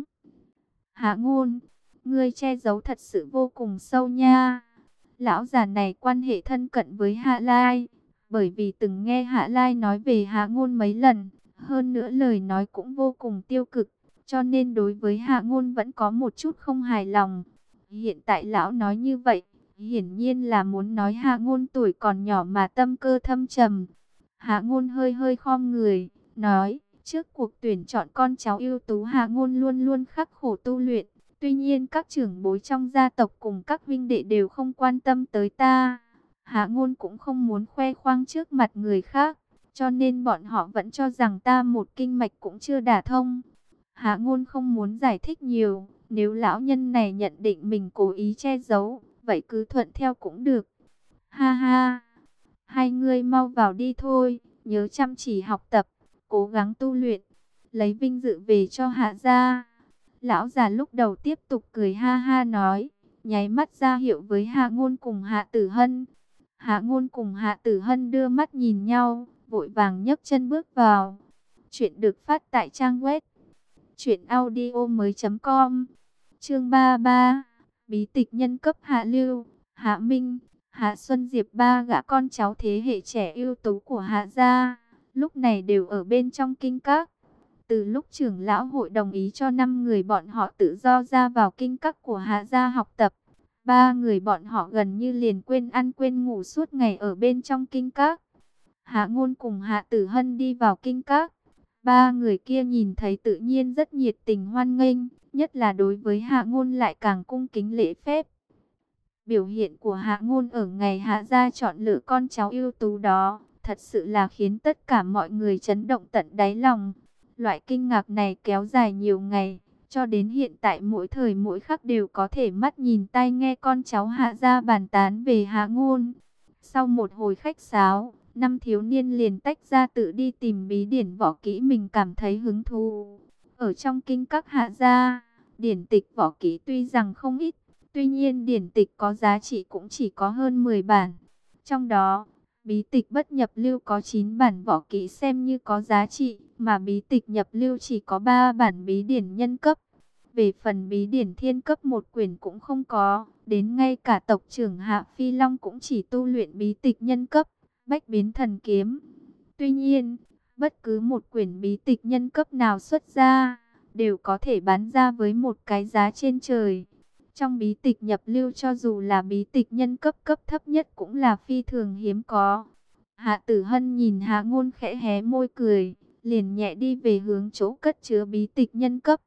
Hạ Ngôn, ngươi che giấu thật sự vô cùng sâu nha. Lão già này quan hệ thân cận với Hạ Lai, bởi vì từng nghe Hạ Lai nói về Hạ Ngôn mấy lần, hơn nữa lời nói cũng vô cùng tiêu cực, cho nên đối với Hạ Ngôn vẫn có một chút không hài lòng. Hiện tại lão nói như vậy, hiển nhiên là muốn nói Hạ Ngôn tuổi còn nhỏ mà tâm cơ thâm trầm. Hạ Ngôn hơi hơi khom người, nói, trước cuộc tuyển chọn con cháu ưu tú Hạ Ngôn luôn luôn khắc khổ tu luyện. Tuy nhiên các trưởng bối trong gia tộc cùng các huynh đệ đều không quan tâm tới ta. Hạ Ngôn cũng không muốn khoe khoang trước mặt người khác, cho nên bọn họ vẫn cho rằng ta một kinh mạch cũng chưa đả thông. Hạ Ngôn không muốn giải thích nhiều, nếu lão nhân này nhận định mình cố ý che giấu, vậy cứ thuận theo cũng được. Ha ha, hai người mau vào đi thôi, nhớ chăm chỉ học tập, cố gắng tu luyện. lấy vinh dự về cho Hạ gia. Lão già lúc đầu tiếp tục cười ha ha nói, nháy mắt ra hiệu với Hạ Ngôn cùng Hạ Tử Hân. Hạ Ngôn cùng Hạ Tử Hân đưa mắt nhìn nhau, vội vàng nhấc chân bước vào. Chuyện được phát tại trang web truyệnaudiomoi.com. Chương 33. Bí tịch nhân cấp Hạ Lưu, Hạ Minh, Hạ Xuân Diệp, ba gã con cháu thế hệ trẻ ưu tú của Hạ gia, lúc này đều ở bên trong kinh các. Từ lúc trưởng lão hội đồng ý cho 5 người bọn họ tự do ra vào kinh các của Hạ gia học tập, ba người bọn họ gần như liền quên ăn quên ngủ suốt ngày ở bên trong kinh các. Hạ Ngôn cùng Hạ Tử Hân đi vào kinh các, ba người kia nhìn thấy tự nhiên rất nhiệt tình hoan nghênh, nhất là đối với Hạ Ngôn lại càng cung kính lễ phép. Biểu hiện của Hạ Ngôn ở ngày Hạ gia chọn lựa con cháu ưu tú đó, thật sự là khiến tất cả mọi người chấn động tận đáy lòng. Loại kinh ngạc này kéo dài nhiều ngày, cho đến hiện tại mỗi thời mỗi khắc đều có thể mắt nhìn tai nghe con cháu Hạ gia bàn tán về Hạ Ngôn. Sau một hồi khách sáo, 5 thiếu niên liền tách ra tự đi tìm bí điển võ kỹ mình cảm thấy hứng thú. Ở trong kinh các Hạ gia, điển tịch võ kỹ tuy rằng không ít, tuy nhiên điển tịch có giá trị cũng chỉ có hơn 10 bản. Trong đó, bí tịch bất nhập lưu có 9 bản võ kỹ xem như có giá trị, mà bí tịch nhập lưu chỉ có 3 bản bí điển nhân cấp. Về phần bí điển thiên cấp một quyển cũng không có, đến ngay cả tộc trưởng Hạ Phi Long cũng chỉ tu luyện bí tịch nhân cấp, Bách Biến Thần Kiếm. Tuy nhiên, bất cứ một quyển bí tịch nhân cấp nào xuất ra, đều có thể bán ra với một cái giá trên trời. Trong bí tịch nhập lưu cho dù là bí tịch nhân cấp cấp thấp nhất cũng là phi thường hiếm có. Hạ Tử Hân nhìn Hạ Ngôn khẽ hé môi cười, liền nhẹ đi về hướng chỗ cất chứa bí tịch nhân cấp.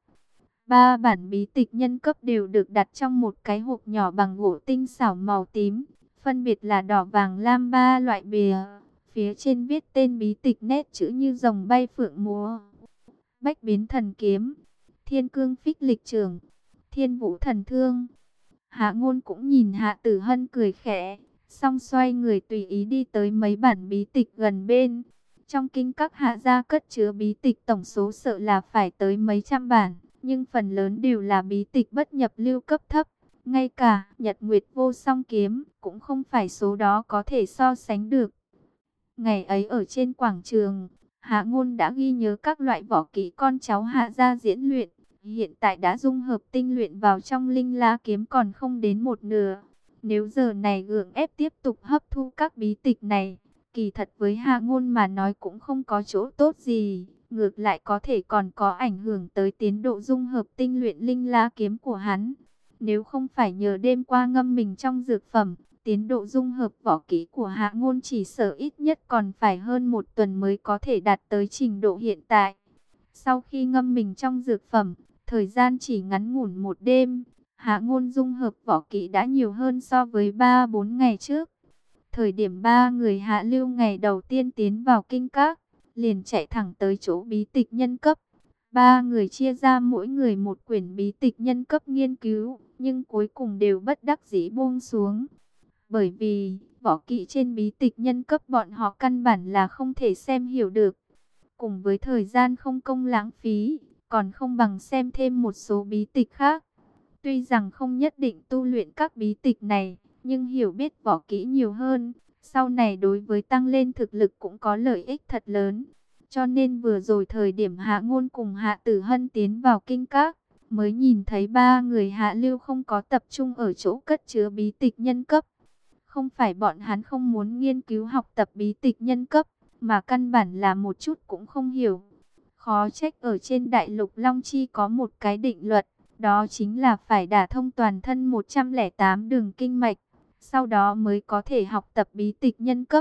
3 bản bí tịch nhân cấp đều được đặt trong một cái hộp nhỏ bằng gỗ tinh xảo màu tím, phân biệt là đỏ, vàng, lam, 3 loại bìa. Phía trên viết tên bí tịch nét chữ như rồng bay phượng múa: Bách Biến Thần Kiếm, Thiên Cương Phích Lịch Trưởng, Thiên Vũ Thần Thương. Hạ Ngôn cũng nhìn Hạ Tử Hân cười khẽ, xong xoay người tùy ý đi tới mấy bản bí tịch gần bên. Trong kinh các Hạ gia cất chứa bí tịch tổng số sợ là phải tới mấy trăm bản, nhưng phần lớn đều là bí tịch bất nhập lưu cấp thấp. Ngay cả Nhật Nguyệt Vô Song Kiếm cũng không phải số đó có thể so sánh được. Ngày ấy ở trên quảng trường, Hạ Ngôn đã ghi nhớ các loại võ kỹ con cháu Hạ gia diễn luyện. Hiện tại đã dung hợp tinh luyện vào trong Linh La Kiếm còn không đến một nửa. Nếu giờ này gượng ép tiếp tục hấp thu các bí tịch này, kỳ thật với Hạ Ngôn mà nói cũng không có chỗ tốt gì. Ngược lại có thể còn có ảnh hưởng tới tiến độ dung hợp tinh luyện Linh La Kiếm của hắn. Nếu không phải nhờ đêm qua ngâm mình trong dược phẩm, tiến độ dung hợp võ kỹ của Hạ Ngôn chỉ sợ ít nhất còn phải hơn 1 tuần mới có thể đạt tới trình độ hiện tại. Sau khi ngâm mình trong dược phẩm, thời gian chỉ ngắn ngủn một đêm, Hạ Ngôn dung hợp võ kỹ đã nhiều hơn so với 3-4 ngày trước. Thời điểm 3 người Hạ Lưu ngày đầu tiên tiến vào kinh các, liền chạy thẳng tới chỗ bí tịch nhân cấp. 3 người chia ra mỗi người một quyển bí tịch nhân cấp nghiên cứu, nhưng cuối cùng đều bất đắc dĩ buông xuống. Bởi vì, võ kỹ trên bí tịch nhân cấp bọn họ căn bản là không thể xem hiểu được. Cùng với thời gian không công lãng phí, còn không bằng xem thêm một số bí tịch khác. Tuy rằng không nhất định tu luyện các bí tịch này, nhưng hiểu biết võ kỹ nhiều hơn, sau này đối với tăng lên thực lực cũng có lợi ích thật lớn. Cho nên vừa rồi thời điểm Hạ Ngôn cùng Hạ Tử Hân tiến vào kinh các, mới nhìn thấy 3 người Hạ Lưu không có tập trung ở chỗ cất chứa bí tịch nhân cấp. Không phải bọn hắn không muốn nghiên cứu học tập bí tịch nhân cấp, mà căn bản là một chút cũng không hiểu. Khó trách ở trên đại lục Long Chi có một cái định luật, đó chính là phải đả thông toàn thân 108 đường kinh mạch, sau đó mới có thể học tập bí tịch nhân cấp.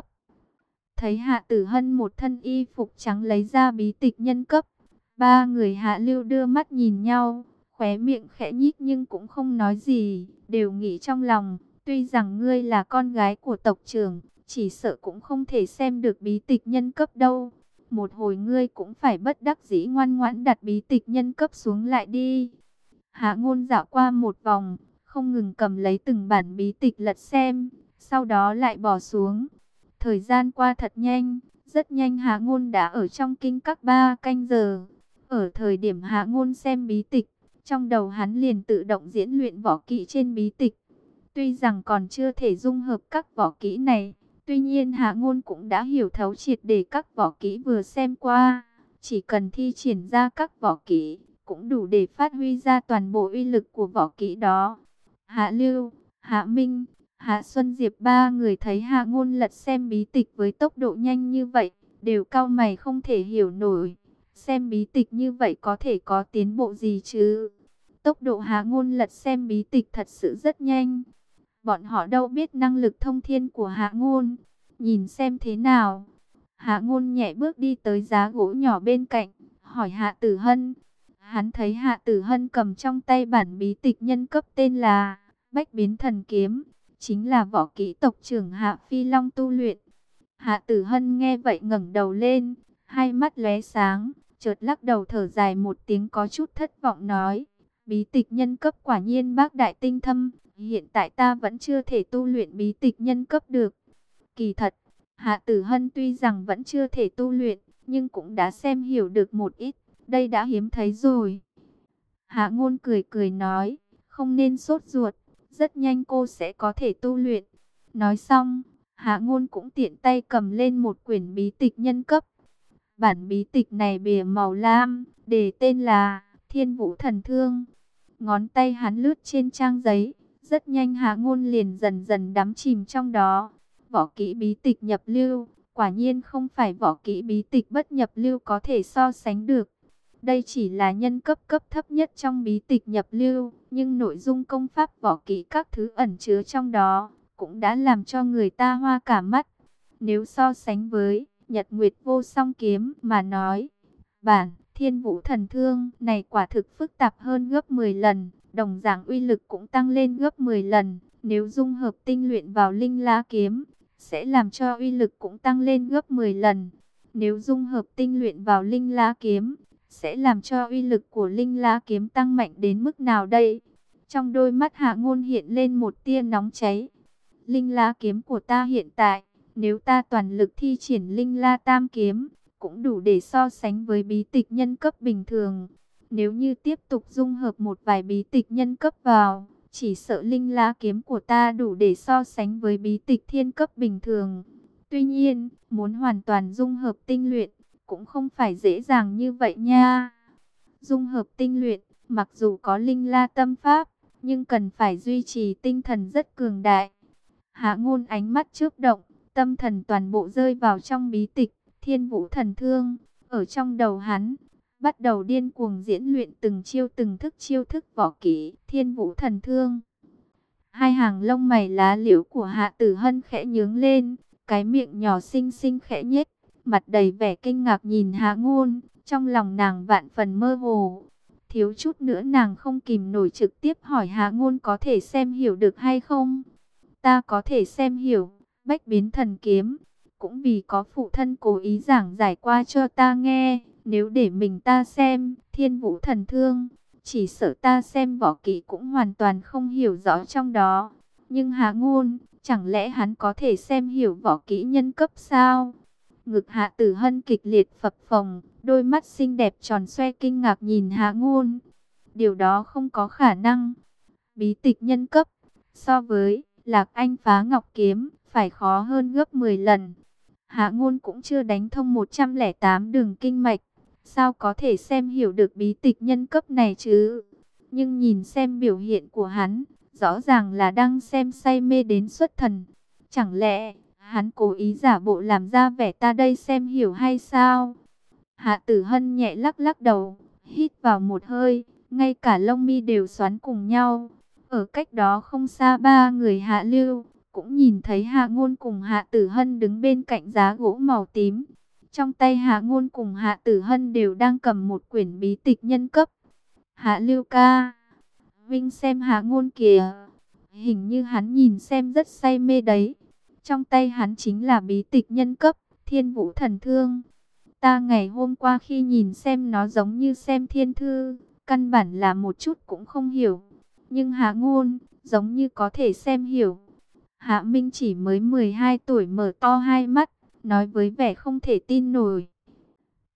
Thấy Hạ Tử Hân một thân y phục trắng lấy ra bí tịch nhân cấp, 3 người Hạ Lưu đưa mắt nhìn nhau, khóe miệng khẽ nhích nhưng cũng không nói gì, đều nghĩ trong lòng, tuy rằng ngươi là con gái của tộc trưởng, chỉ sợ cũng không thể xem được bí tịch nhân cấp đâu. Một hồi ngươi cũng phải bất đắc dĩ ngoan ngoãn đặt bí tịch nhân cấp xuống lại đi. Hạ Ngôn dạo qua một vòng, không ngừng cầm lấy từng bản bí tịch lật xem, sau đó lại bỏ xuống. Thời gian qua thật nhanh, rất nhanh Hạ Ngôn đã ở trong kinh các 3 canh giờ. Ở thời điểm Hạ Ngôn xem bí tịch, trong đầu hắn liền tự động diễn luyện võ kỹ trên bí tịch. Tuy rằng còn chưa thể dung hợp các võ kỹ này, tuy nhiên Hạ Ngôn cũng đã hiểu thấu triệt để các võ kỹ vừa xem qua. Chỉ cần thi triển ra các võ kỹ, cũng đủ để phát huy ra toàn bộ uy lực của võ kỹ đó. Hạ Lưu, Hạ Minh, Hạ Xuân Diệp ba người thấy Hạ Ngôn lật xem bí tịch với tốc độ nhanh như vậy, đều cau mày không thể hiểu nổi. Xem bí tịch như vậy có thể có tiến bộ gì chứ? Tốc độ Hạ Ngôn lật xem bí tịch thật sự rất nhanh. Bọn họ đâu biết năng lực thông thiên của Hạ Ngôn. Nhìn xem thế nào. Hạ Ngôn nhẹ bước đi tới giá gỗ nhỏ bên cạnh, hỏi Hạ Tử Hân. Hắn thấy Hạ Tử Hân cầm trong tay bản bí tịch nhân cấp tên là Bách Biến Thần Kiếm, chính là võ kỹ tộc trưởng Hạ Phi Long tu luyện. Hạ Tử Hân nghe vậy ngẩng đầu lên, hai mắt lóe sáng, chợt lắc đầu thở dài một tiếng có chút thất vọng nói: bí tịch nhân cấp quả nhiên bác đại tinh thâm, hiện tại ta vẫn chưa thể tu luyện bí tịch nhân cấp được. Kỳ thật, Hạ Tử Hân tuy rằng vẫn chưa thể tu luyện, nhưng cũng đã xem hiểu được một ít, đây đã hiếm thấy rồi. Hạ Ngôn cười cười nói, không nên sốt ruột, rất nhanh cô sẽ có thể tu luyện. Nói xong, Hạ Ngôn cũng tiện tay cầm lên một quyển bí tịch nhân cấp. Bản bí tịch này bìa màu lam, đề tên là Thiên Vũ Thần Thương. Ngón tay hắn lướt trên trang giấy, rất nhanh Hạ Ngôn liền dần dần đắm chìm trong đó. Võ kỹ bí tịch nhập lưu, quả nhiên không phải võ kỹ bí tịch bất nhập lưu có thể so sánh được. Đây chỉ là nhân cấp cấp thấp nhất trong bí tịch nhập lưu, nhưng nội dung công pháp võ kỹ các thứ ẩn chứa trong đó, cũng đã làm cho người ta hoa cả mắt. Nếu so sánh với Nhật Nguyệt Vô Song Kiếm mà nói, bản Thiên Vũ Thần Thương này quả thực phức tạp hơn gấp 10 lần, đồng dạng uy lực cũng tăng lên gấp 10 lần. Nếu dung hợp tinh luyện vào Linh La Kiếm, sẽ làm cho uy lực cũng tăng lên gấp 10 lần. Nếu dung hợp tinh luyện vào Linh La Kiếm, sẽ làm cho uy lực của Linh La Kiếm tăng mạnh đến mức nào đây? Trong đôi mắt Hạ Ngôn hiện lên một tia nóng cháy. Linh La Kiếm của ta hiện tại, nếu ta toàn lực thi triển Linh La Tam Kiếm, cũng đủ để so sánh với bí tịch nhân cấp bình thường. Nếu như tiếp tục dung hợp một vài bí tịch nhân cấp vào, chỉ sợ Linh La Kiếm của ta đủ để so sánh với bí tịch thiên cấp bình thường. Tuy nhiên, muốn hoàn toàn dung hợp tinh luyện, cũng không phải dễ dàng như vậy nha. Dung hợp tinh luyện, mặc dù có Linh La Tâm Pháp, nhưng cần phải duy trì tinh thần rất cường đại. Hạ Ngôn ánh mắt chớp động, tâm thần toàn bộ rơi vào trong bí tịch Thiên Vũ Thần Thương. Ở trong đầu hắn, bắt đầu điên cuồng diễn luyện từng chiêu từng thức chiêu thức võ kỹ Thiên Vũ Thần Thương. Hai hàng lông mày lá liễu của Hạ Tử Hân khẽ nhướng lên, cái miệng nhỏ xinh xinh khẽ nhếch, mặt đầy vẻ kinh ngạc nhìn Hạ Ngôn, trong lòng nàng vạn phần mơ hồ. Thiếu chút nữa nàng không kìm nổi trực tiếp hỏi Hạ Ngôn có thể xem hiểu được hay không. Ta có thể xem hiểu, Bách Biến Thần Kiếm, cũng vì có phụ thân cố ý giảng giải qua cho ta nghe. Nếu để mình ta xem Thiên Vũ Thần Thương, chỉ sợ ta xem võ kỹ cũng hoàn toàn không hiểu rõ trong đó. Nhưng Hạ Ngôn, chẳng lẽ hắn có thể xem hiểu võ kỹ nhân cấp sao? Ngực Hạ Tử Hân kịch liệt phập phồng, đôi mắt xinh đẹp tròn xoe kinh ngạc nhìn Hạ Ngôn. Điều đó không có khả năng. Bí tịch nhân cấp, so với Lạc Anh Phá Ngọc Kiếm, phải khó hơn gấp 10 lần. Hạ Ngôn cũng chưa đánh thông 108 đường kinh mạch, sao có thể xem hiểu được bí tịch nhân cấp này chứ? Nhưng nhìn xem biểu hiện của hắn, rõ ràng là đang xem say mê đến xuất thần. Chẳng lẽ hắn cố ý giả bộ làm ra vẻ ta đây xem hiểu hay sao? Hạ Tử Hân nhẹ lắc lắc đầu, hít vào một hơi, ngay cả lông mi đều xoắn cùng nhau. Ở cách đó không xa ba người Hạ Lưu, cũng nhìn thấy Hạ Ngôn cùng Hạ Tử Hân đứng bên cạnh giá gỗ màu tím. Trong tay Hạ Ngôn cùng Hạ Tử Hân đều đang cầm một quyển bí tịch nhân cấp. Hạ Lưu ca, Vinh xem Hạ Ngôn kìa, hình như hắn nhìn xem rất say mê đấy. Trong tay hắn chính là bí tịch nhân cấp, Thiên Vũ Thần Thương. Ta ngày hôm qua khi nhìn xem nó giống như xem thiên thư, căn bản là một chút cũng không hiểu. Nhưng Hạ Ngôn, giống như có thể xem hiểu. Hạ Minh chỉ mới 12 tuổi mở to hai mắt, nói với vẻ không thể tin nổi.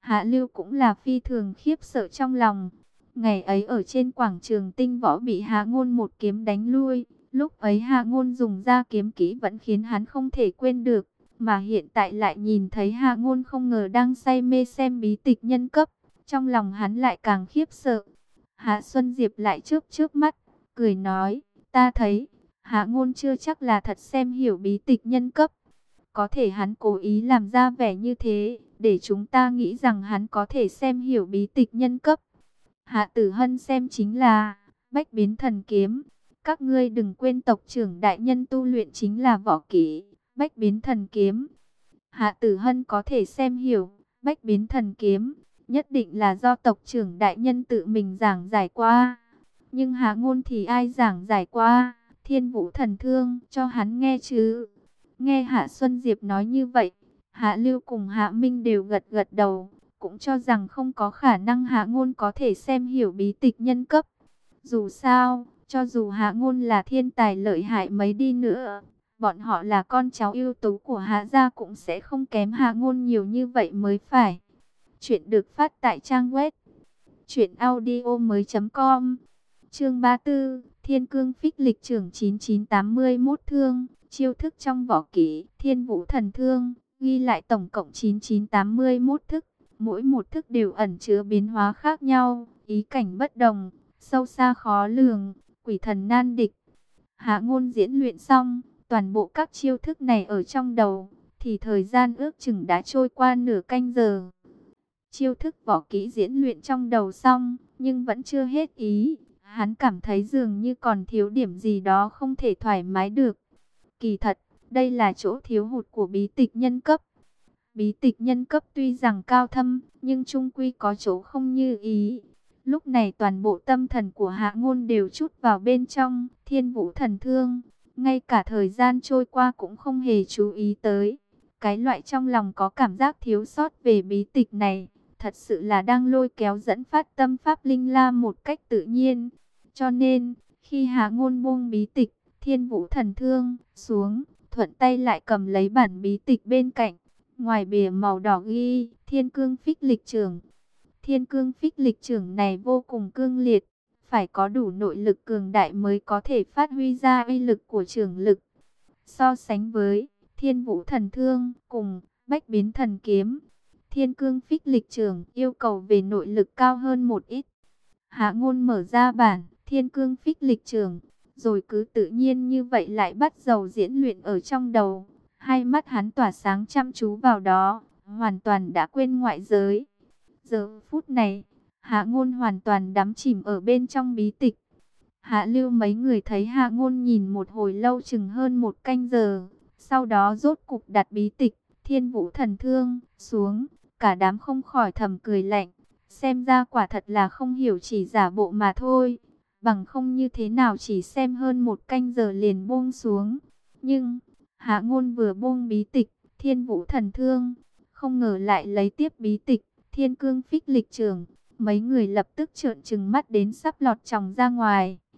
Hạ Lưu cũng là phi thường khiếp sợ trong lòng. Ngày ấy ở trên quảng trường Tinh Võ bị Hạ Ngôn một kiếm đánh lui. Lúc ấy Hạ Ngôn dùng ra kiếm kỹ vẫn khiến hắn không thể quên được. Mà hiện tại lại nhìn thấy Hạ Ngôn không ngờ đang say mê xem bí tịch nhân cấp. Trong lòng hắn lại càng khiếp sợ. Hạ Xuân Diệp lại chớp chớp mắt, cười nói, ta thấy, Hạ Ngôn chưa chắc là thật xem hiểu bí tịch nhân cấp. Có thể hắn cố ý làm ra vẻ như thế, để chúng ta nghĩ rằng hắn có thể xem hiểu bí tịch nhân cấp. Hạ Tử Hân xem chính là Bách Biến Thần Kiếm. Các ngươi đừng quên tộc trưởng đại nhân tu luyện chính là võ kỹ Bách Biến Thần Kiếm. Hạ Tử Hân có thể xem hiểu Bách Biến Thần Kiếm, nhất định là do tộc trưởng đại nhân tự mình giảng giải qua. Nhưng Hạ Ngôn thì ai giảng giải qua? Thiên Vũ Thần Thương cho hắn nghe chứ? Nghe Hạ Xuân Diệp nói như vậy, Hạ Lưu cùng Hạ Minh đều gật gật đầu, cũng cho rằng không có khả năng Hạ Ngôn có thể xem hiểu bí tịch nhân cấp. Dù sao, cho dù Hạ Ngôn là thiên tài lợi hại mấy đi nữa, bọn họ là con cháu ưu tú của Hạ gia cũng sẽ không kém Hạ Ngôn nhiều như vậy mới phải. Chuyện được phát tại trang web truyệnaudiomoi.com. Chương 34, Thiên Cương Phích Lịch trưởng 9981 thương, chiêu thức trong võ kỹ Thiên Vũ Thần Thương, ghi lại tổng cộng 9981 thức, mỗi một thức đều ẩn chứa biến hóa khác nhau, ý cảnh bất đồng, sâu xa khó lường, quỷ thần nan địch. Hạ Ngôn diễn luyện xong, toàn bộ các chiêu thức này ở trong đầu, thì thời gian ước chừng đã trôi qua nửa canh giờ. Chiêu thức võ kỹ diễn luyện trong đầu xong, nhưng vẫn chưa hết ý. Hắn cảm thấy dường như còn thiếu điểm gì đó không thể thoải mái được. Kỳ thật, đây là chỗ thiếu hụt của bí tịch nhân cấp. Bí tịch nhân cấp tuy rằng cao thâm, nhưng chung quy có chỗ không như ý. Lúc này toàn bộ tâm thần của Hạ Ngôn đều trút vào bên trong Thiên Vũ Thần Thương. Ngay cả thời gian trôi qua cũng không hề chú ý tới. Cái loại trong lòng có cảm giác thiếu sót về bí tịch này, thật sự là đang lôi kéo dẫn phát tâm pháp linh la một cách tự nhiên. Cho nên, khi Hạ Ngôn buông bí tịch Thiên Vũ Thần Thương xuống, thuận tay lại cầm lấy bản bí tịch bên cạnh. Ngoài bìa màu đỏ ghi Thiên Cương Phích Lịch Trưởng. Thiên Cương Phích Lịch Trưởng này vô cùng cương liệt, phải có đủ nội lực cường đại mới có thể phát huy ra uy lực của trưởng lực. So sánh với Thiên Vũ Thần Thương cùng Bách Biến Thần Kiếm, Thiên Cương Phích Lịch Trưởng yêu cầu về nội lực cao hơn một ít. Hạ Ngôn mở ra bản Thiên Cương Phích Lịch Trưởng, rồi cứ tự nhiên như vậy lại bắt đầu diễn luyện ở trong đầu. Hai mắt hắn tỏa sáng chăm chú vào đó, hoàn toàn đã quên ngoại giới. Giờ phút này, Hạ Ngôn hoàn toàn đắm chìm ở bên trong bí tịch. Hạ Lưu mấy người thấy Hạ Ngôn nhìn một hồi lâu, chừng hơn một canh giờ. Sau đó rốt cục đặt bí tịch Thiên Vũ Thần Thương xuống, cả đám không khỏi thầm cười lạnh. Xem ra quả thật là không hiểu, chỉ giả bộ mà thôi. Bằng không như thế nào chỉ xem hơn một canh giờ liền buông xuống. Nhưng Hạ Ngôn vừa buông bí tịch Thiên Vũ Thần Thương, không ngờ lại lấy tiếp bí tịch Thiên Cương Phích Lịch Trưởng. Mấy người lập tức trợn trừng mắt đến sắp lọt tròng ra ngoài.